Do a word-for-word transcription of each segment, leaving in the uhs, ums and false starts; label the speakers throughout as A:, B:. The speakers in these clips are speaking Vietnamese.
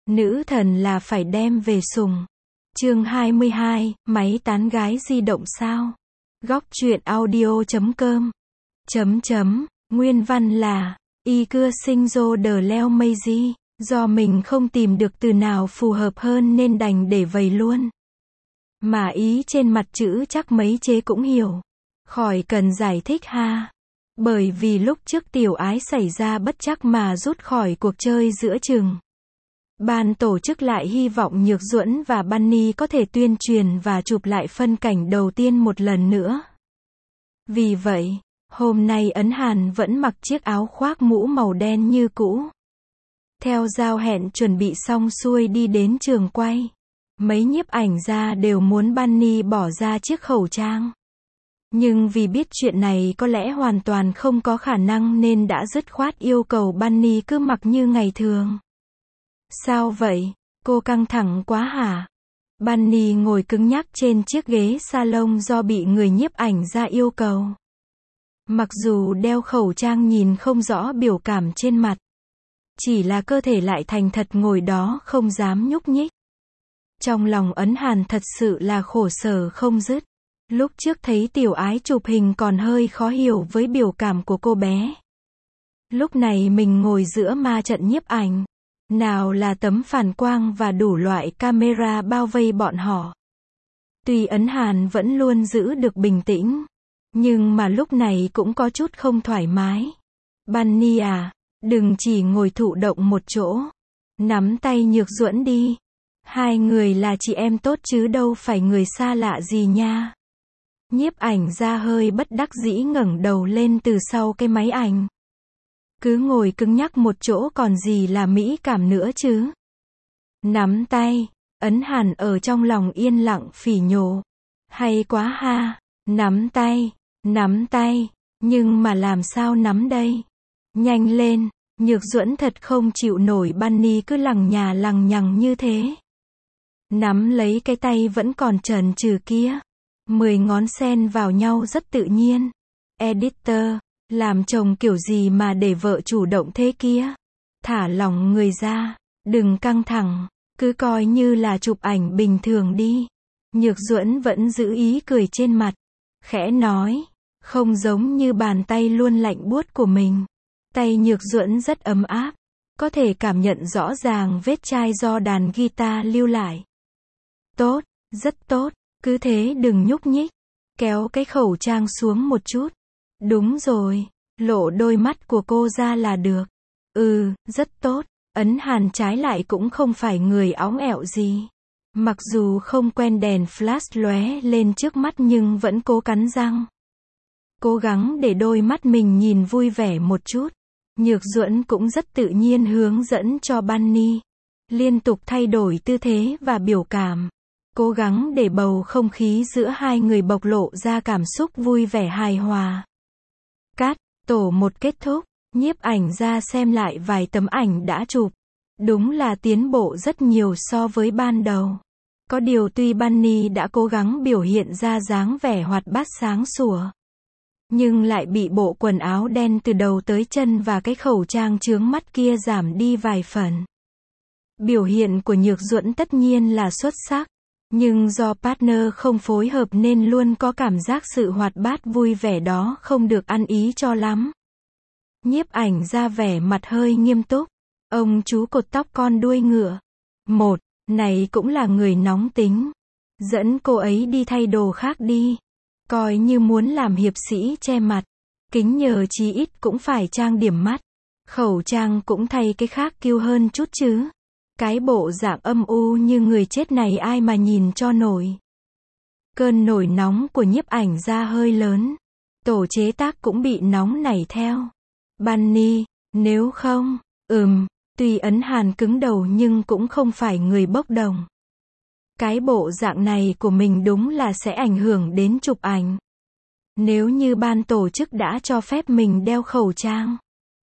A: Nữ thần là phải đem về sùng. Chương hai mươi hai, máy tán gái di động sao? Góc truyện audio chấm com. Chấm chấm, nguyên văn là, y cưa sinh rô đờ leo mây di, do mình không tìm được từ nào phù hợp hơn nên đành để vầy luôn. Mà ý trên mặt chữ chắc mấy chế cũng hiểu. Khỏi cần giải thích ha. Bởi vì lúc trước tiểu ái xảy ra bất trắc mà rút khỏi cuộc chơi giữa chừng. Ban tổ chức lại hy vọng Nhược Duẫn và Bunny có thể tuyên truyền và chụp lại phân cảnh đầu tiên một lần nữa. Vì vậy, hôm nay Ấn Hàn vẫn mặc chiếc áo khoác mũ màu đen như cũ. Theo giao hẹn chuẩn bị xong xuôi đi đến trường quay. Mấy nhiếp ảnh gia đều muốn Bunny bỏ ra chiếc khẩu trang. Nhưng vì biết chuyện này có lẽ hoàn toàn không có khả năng nên đã dứt khoát yêu cầu Bunny cứ mặc như ngày thường. Sao vậy? Cô căng thẳng quá hả? Bunny ngồi cứng nhắc trên chiếc ghế salon do bị người nhiếp ảnh gia yêu cầu. Mặc dù đeo khẩu trang nhìn không rõ biểu cảm trên mặt. Chỉ là cơ thể lại thành thật ngồi đó không dám nhúc nhích. Trong lòng Ấn Hàn thật sự là khổ sở không dứt. Lúc trước thấy tiểu ái chụp hình còn hơi khó hiểu với biểu cảm của cô bé. Lúc này mình ngồi giữa ma trận nhiếp ảnh. Nào là tấm phản quang và đủ loại camera bao vây bọn họ. Tuy Ấn Hàn vẫn luôn giữ được bình tĩnh. Nhưng mà lúc này cũng có chút không thoải mái. Bunny à, đừng chỉ ngồi thụ động một chỗ. Nắm tay Nhược Duẫn đi. Hai người là chị em tốt chứ đâu phải người xa lạ gì nha. Nhiếp ảnh ra hơi bất đắc dĩ ngẩng đầu lên từ sau cái máy ảnh. Cứ ngồi cứng nhắc một chỗ còn gì là mỹ cảm nữa chứ. Nắm tay, Ấn Hàn ở trong lòng yên lặng phỉ nhổ. Hay quá ha, nắm tay, nắm tay, nhưng mà làm sao nắm đây? Nhanh lên, Nhược Duẫn thật không chịu nổi Bunny cứ lằng nhà lằng nhằng như thế. Nắm lấy cái tay vẫn còn trần trừ kia. Mười ngón xen vào nhau rất tự nhiên. Editor, làm chồng kiểu gì mà để vợ chủ động thế kia? Thả lỏng người ra, đừng căng thẳng, cứ coi như là chụp ảnh bình thường đi. Nhược Duẫn vẫn giữ ý cười trên mặt, khẽ nói, không giống như bàn tay luôn lạnh buốt của mình. Tay Nhược Duẫn rất ấm áp, có thể cảm nhận rõ ràng vết chai do đàn guitar lưu lại. Tốt, rất tốt, cứ thế đừng nhúc nhích, kéo cái khẩu trang xuống một chút. Đúng rồi, lộ đôi mắt của cô ra là được. Ừ, rất tốt. Ấn Hàn trái lại cũng không phải người óng ẹo gì. Mặc dù không quen đèn flash lóe lên trước mắt nhưng vẫn cố cắn răng. Cố gắng để đôi mắt mình nhìn vui vẻ một chút. Nhược Duẫn cũng rất tự nhiên hướng dẫn cho Bunny. Liên tục thay đổi tư thế và biểu cảm. Cố gắng để bầu không khí giữa hai người bộc lộ ra cảm xúc vui vẻ hài hòa. Cắt, tổ một kết thúc, nhiếp ảnh ra xem lại vài tấm ảnh đã chụp. Đúng là tiến bộ rất nhiều so với ban đầu. Có điều tuy Bunny đã cố gắng biểu hiện ra dáng vẻ hoạt bát sáng sủa. Nhưng lại bị bộ quần áo đen từ đầu tới chân và cái khẩu trang chướng mắt kia giảm đi vài phần. Biểu hiện của Nhược Duẫn tất nhiên là xuất sắc. Nhưng do partner không phối hợp nên luôn có cảm giác sự hoạt bát vui vẻ đó không được ăn ý cho lắm. Nhiếp ảnh ra vẻ mặt hơi nghiêm túc. Ông chú cột tóc con đuôi ngựa. Một, này cũng là người nóng tính. Dẫn cô ấy đi thay đồ khác đi. Coi như muốn làm hiệp sĩ che mặt. Kính nhờ chí ít cũng phải trang điểm mắt. Khẩu trang cũng thay cái khác kiêu hơn chút chứ. Cái bộ dạng âm u như người chết này ai mà nhìn cho nổi. Cơn nổi nóng của nhiếp ảnh ra hơi lớn. Tổ chế tác cũng bị nóng nảy theo. Bunny, nếu không, ừm, tuy Ấn Hàn cứng đầu nhưng cũng không phải người bốc đồng. Cái bộ dạng này của mình đúng là sẽ ảnh hưởng đến chụp ảnh. Nếu như ban tổ chức đã cho phép mình đeo khẩu trang.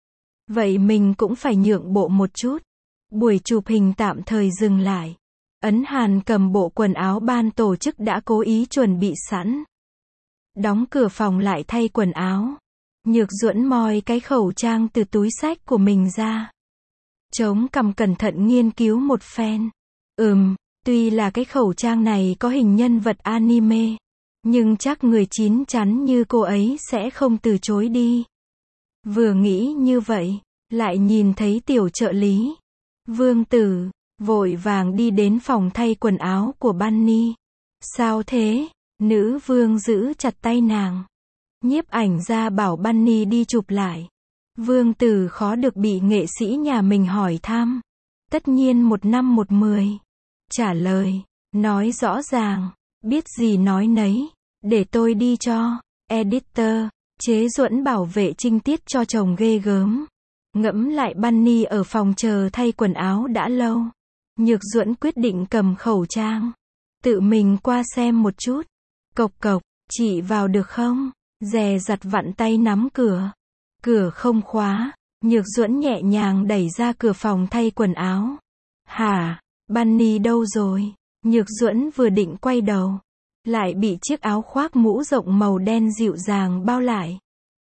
A: Vậy mình cũng phải nhượng bộ một chút. Buổi chụp hình tạm thời dừng lại. Ấn Hàn cầm bộ quần áo ban tổ chức đã cố ý chuẩn bị sẵn. Đóng cửa phòng lại thay quần áo. Nhược Duẫn moi cái khẩu trang từ túi xách của mình ra. Chống cằm cẩn thận nghiên cứu một phen. Ừm, tuy là cái khẩu trang này có hình nhân vật anime, nhưng chắc người chín chắn như cô ấy sẽ không từ chối đi. Vừa nghĩ như vậy, lại nhìn thấy tiểu trợ lý. Vương Tử, vội vàng đi đến phòng thay quần áo của Bunny. Sao thế? Nữ vương giữ chặt tay nàng. Nhiếp ảnh ra bảo Bunny đi chụp lại. Vương Tử khó được bị nghệ sĩ nhà mình hỏi thăm. Tất nhiên một năm một mười. Trả lời, nói rõ ràng, biết gì nói nấy, để tôi đi cho. Editor, Chế Duẫn bảo vệ trinh tiết cho chồng ghê gớm. Ngẫm lại Bunny ở phòng chờ thay quần áo đã lâu. Nhược Duẫn quyết định cầm khẩu trang. Tự mình qua xem một chút. Cộc cộc, chị vào được không? Dè dặt vặn tay nắm cửa. Cửa không khóa. Nhược Duẫn nhẹ nhàng đẩy ra cửa phòng thay quần áo. Hả? Bunny đâu rồi? Nhược Duẫn vừa định quay đầu, lại bị chiếc áo khoác mũ rộng màu đen dịu dàng bao lại.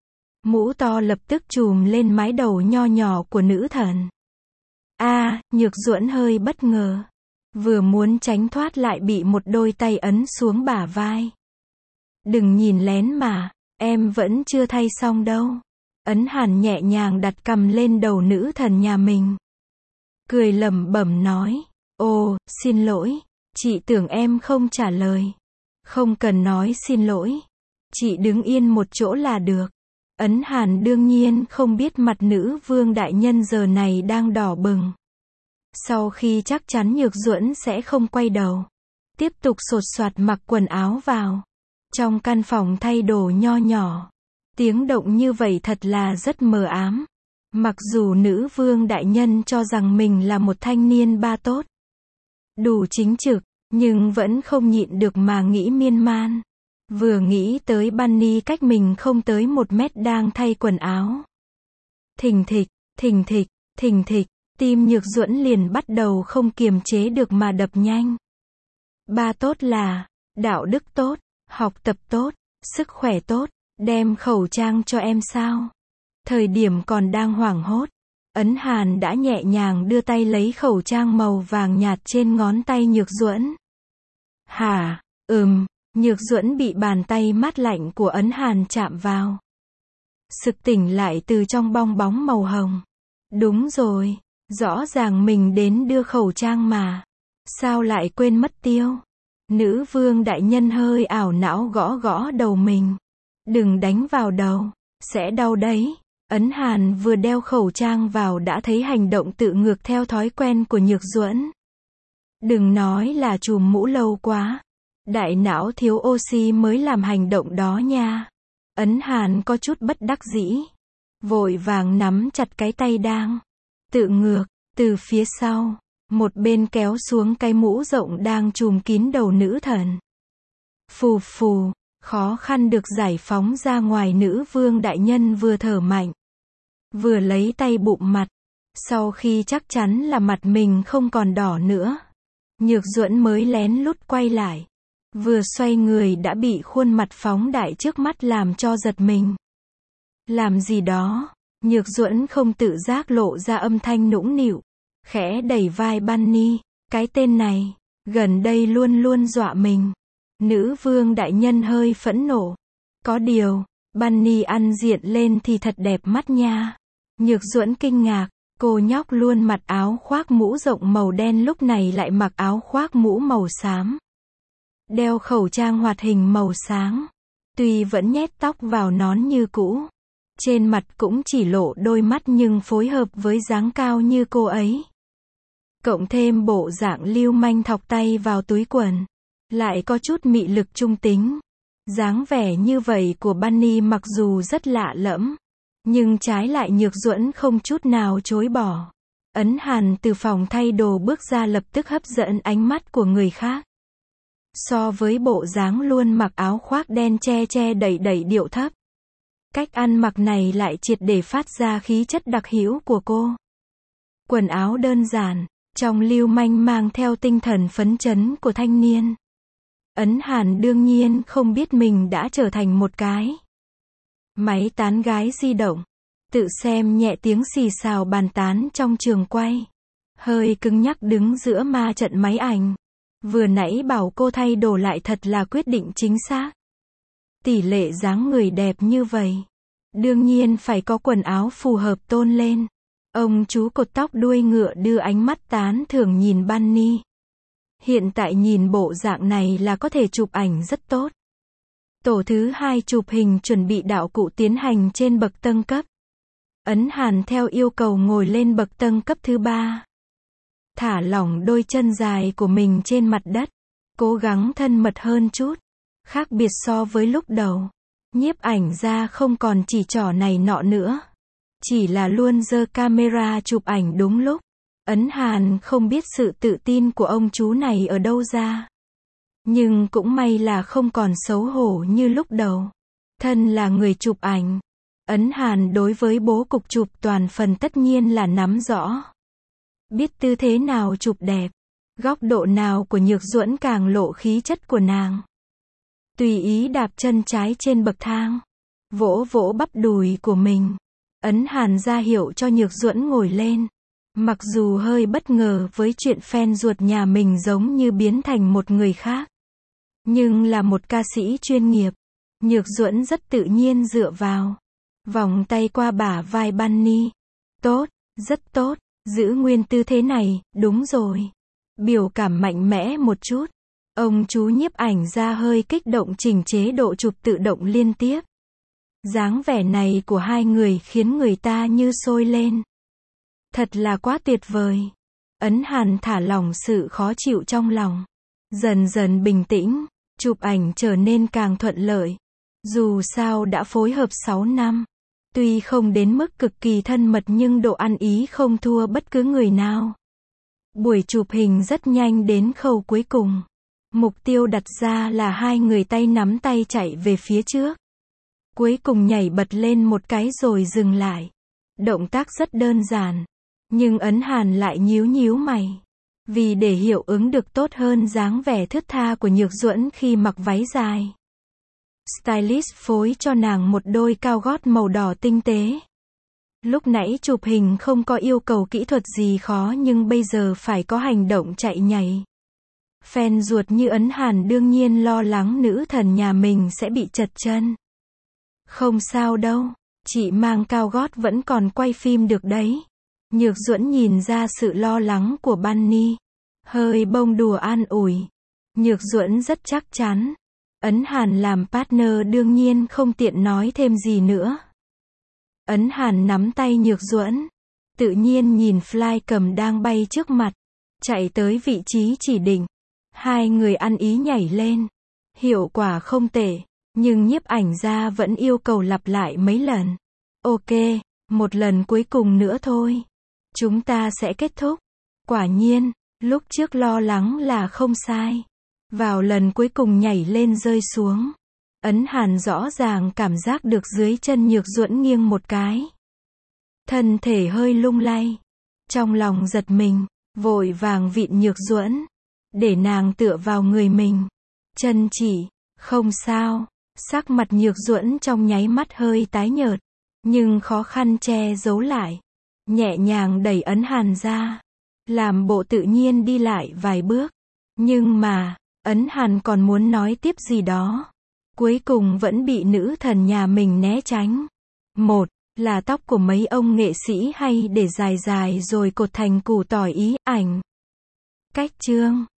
A: Mũ to lập tức trùm lên mái đầu nho nhỏ của nữ thần. A, à, Nhược Duẫn hơi bất ngờ. Vừa muốn tránh thoát lại bị một đôi tay ấn xuống bả vai. Đừng nhìn lén mà, em vẫn chưa thay xong đâu. Ấn Hàn nhẹ nhàng đặt cầm lên đầu nữ thần nhà mình. Cười lẩm bẩm nói, ồ, xin lỗi, chị tưởng em không trả lời. Không cần nói xin lỗi. Chị đứng yên một chỗ là được. Ấn Hàn đương nhiên không biết mặt nữ vương đại nhân giờ này đang đỏ bừng. Sau khi chắc chắn Nhược Duẫn sẽ không quay đầu, tiếp tục sột soạt mặc quần áo vào. Trong căn phòng thay đồ nho nhỏ, tiếng động như vậy thật là rất mờ ám. Mặc dù nữ vương đại nhân cho rằng mình là một thanh niên ba tốt, đủ chính trực, nhưng vẫn không nhịn được mà nghĩ miên man. Vừa nghĩ tới Bunny cách mình không tới một mét đang thay quần áo. Thình thịch, thình thịch, thình thịch, tim Nhược Duẫn liền bắt đầu không kiềm chế được mà đập nhanh. Ba tốt là, đạo đức tốt, học tập tốt, sức khỏe tốt, đem khẩu trang cho em sao? Thời điểm còn đang hoảng hốt, Ấn Hàn đã nhẹ nhàng đưa tay lấy khẩu trang màu vàng nhạt trên ngón tay Nhược Duẫn. Hả? Ừm, Nhược Duẫn bị bàn tay mát lạnh của Ấn Hàn chạm vào. Sực tỉnh lại từ trong bong bóng màu hồng. Đúng rồi, rõ ràng mình đến đưa khẩu trang mà. Sao lại quên mất tiêu? Nữ vương đại nhân hơi ảo não gõ gõ đầu mình. Đừng đánh vào đầu, sẽ đau đấy. Ấn Hàn vừa đeo khẩu trang vào đã thấy hành động tự ngược theo thói quen của Nhược Duẫn. Đừng nói là chùm mũ lâu quá. Đại não thiếu oxy mới làm hành động đó nha. Ấn Hàn có chút bất đắc dĩ. Vội vàng nắm chặt cái tay đang tự ngược, từ phía sau. Một bên kéo xuống cái mũ rộng đang trùm kín đầu nữ thần. Phù phù, khó khăn được giải phóng ra ngoài. Nữ vương đại nhân vừa thở mạnh, vừa lấy tay bụm mặt. Sau khi chắc chắn là mặt mình không còn đỏ nữa, Nhược Duẫn mới lén lút quay lại. Vừa xoay người đã bị khuôn mặt phóng đại trước mắt làm cho giật mình. Làm gì đó? Nhược Duẫn không tự giác lộ ra âm thanh nũng nịu, khẽ đẩy vai Bunny. Cái tên này, gần đây luôn luôn dọa mình. Nữ vương đại nhân hơi phẫn nộ. Có điều, Bunny ăn diện lên thì thật đẹp mắt nha. Nhược Duẫn kinh ngạc, cô nhóc luôn mặc áo khoác mũ rộng màu đen lúc này lại mặc áo khoác mũ màu xám. Đeo khẩu trang hoạt hình màu sáng. Tuy vẫn nhét tóc vào nón như cũ, trên mặt cũng chỉ lộ đôi mắt nhưng phối hợp với dáng cao như cô ấy. Cộng thêm bộ dạng lưu manh thọc tay vào túi quần, lại có chút mị lực trung tính. Dáng vẻ như vậy của Bunny mặc dù rất lạ lẫm, nhưng trái lại Nhược Duẫn không chút nào chối bỏ. Ấn Hàn từ phòng thay đồ bước ra lập tức hấp dẫn ánh mắt của người khác. So với bộ dáng luôn mặc áo khoác đen che che đẩy đẩy điệu thấp, cách ăn mặc này lại triệt để phát ra khí chất đặc hữu của cô. Quần áo đơn giản, trong lưu manh mang theo tinh thần phấn chấn của thanh niên. Ấn Hàn đương nhiên không biết mình đã trở thành một cái máy tán gái di động. tự xem nhẹ tiếng xì xào bàn tán trong trường quay. Hơi cứng nhắc đứng giữa ma trận máy ảnh. Vừa nãy bảo cô thay đồ lại thật là quyết định chính xác. Tỷ lệ dáng người đẹp như vậy. Đương nhiên phải có quần áo phù hợp tôn lên. Ông chú cột tóc đuôi ngựa đưa ánh mắt tán thưởng nhìn Bunny. Hiện tại nhìn bộ dạng này là có thể chụp ảnh rất tốt. Tổ thứ hai chụp hình chuẩn bị đạo cụ tiến hành trên bậc tân cấp. Ấn Hàn theo yêu cầu ngồi lên bậc tân cấp thứ ba. Thả lỏng đôi chân dài của mình trên mặt đất. Cố gắng thân mật hơn chút. Khác biệt so với lúc đầu. Nhiếp ảnh ra không còn chỉ trỏ này nọ nữa. Chỉ là luôn giơ camera chụp ảnh đúng lúc. Ấn Hàn không biết sự tự tin của ông chú này ở đâu ra. Nhưng cũng may là không còn xấu hổ như lúc đầu. Thân là người chụp ảnh. Ấn Hàn đối với bố cục chụp toàn phần tất nhiên là nắm rõ. Biết tư thế nào chụp đẹp. Góc độ nào của Nhược Duẫn càng lộ khí chất của nàng. Tùy ý đạp chân trái trên bậc thang. Vỗ vỗ bắp đùi của mình. Ấn Hàn ra hiệu cho Nhược Duẫn ngồi lên. Mặc dù hơi bất ngờ với chuyện fan ruột nhà mình giống như biến thành một người khác. Nhưng là một ca sĩ chuyên nghiệp. Nhược Duẫn rất tự nhiên dựa vào. Vòng tay qua bả vai Bunny. Tốt, rất tốt, giữ nguyên tư thế này, đúng rồi. Biểu cảm mạnh mẽ một chút. Ông chú nhiếp ảnh ra hơi kích động chỉnh chế độ chụp tự động liên tiếp. Dáng vẻ này của hai người khiến người ta như sôi lên. Thật là quá tuyệt vời. Ấn Hàn thả lỏng sự khó chịu trong lòng. Dần dần bình tĩnh, chụp ảnh trở nên càng thuận lợi. Dù sao đã phối hợp sáu năm. Tuy không đến mức cực kỳ thân mật nhưng độ ăn ý không thua bất cứ người nào. Buổi chụp hình rất nhanh đến khâu cuối cùng. Mục tiêu đặt ra là hai người tay nắm tay chạy về phía trước. Cuối cùng nhảy bật lên một cái rồi dừng lại. Động tác rất đơn giản. Nhưng Ấn Hàn lại nhíu nhíu mày. Vì để hiệu ứng được tốt hơn dáng vẻ thướt tha của Nhược Duẫn khi mặc váy dài. Stylist phối cho nàng một đôi cao gót màu đỏ tinh tế. Lúc nãy chụp hình không có yêu cầu kỹ thuật gì khó nhưng bây giờ phải có hành động chạy nhảy. Fan ruột như Ấn Hàn đương nhiên lo lắng nữ thần nhà mình sẽ bị trật chân. Không sao đâu, chị mang cao gót vẫn còn quay phim được đấy. Nhược Duẫn nhìn ra sự lo lắng của Bunny. Hơi bông đùa an ủi. Nhược Duẫn rất chắc chắn. Ấn Hàn làm partner đương nhiên không tiện nói thêm gì nữa. Ấn Hàn nắm tay Nhược Duẫn. Tự nhiên nhìn flycam đang bay trước mặt. Chạy tới vị trí chỉ định. Hai người ăn ý nhảy lên. Hiệu quả không tệ. Nhưng nhiếp ảnh gia vẫn yêu cầu lặp lại mấy lần. Ok, một lần cuối cùng nữa thôi. Chúng ta sẽ kết thúc. Quả nhiên, lúc trước lo lắng là không sai. Vào lần cuối cùng nhảy lên rơi xuống. Ấn Hàn rõ ràng cảm giác được dưới chân Nhược Duẫn nghiêng một cái. Thân thể hơi lung lay. Trong lòng giật mình, vội vàng vịn Nhược Duẫn. Để nàng tựa vào người mình. Chân chỉ, không sao. Sắc mặt Nhược Duẫn trong nháy mắt hơi tái nhợt. Nhưng khó khăn che giấu lại. Nhẹ nhàng đẩy Ấn Hàn ra. Làm bộ tự nhiên đi lại vài bước. Nhưng mà, Ấn Hàn còn muốn nói tiếp gì đó. Cuối cùng vẫn bị nữ thần nhà mình né tránh. Một, là tóc của mấy ông nghệ sĩ hay để dài dài rồi cột thành củ tỏi ý ảnh. Cách chương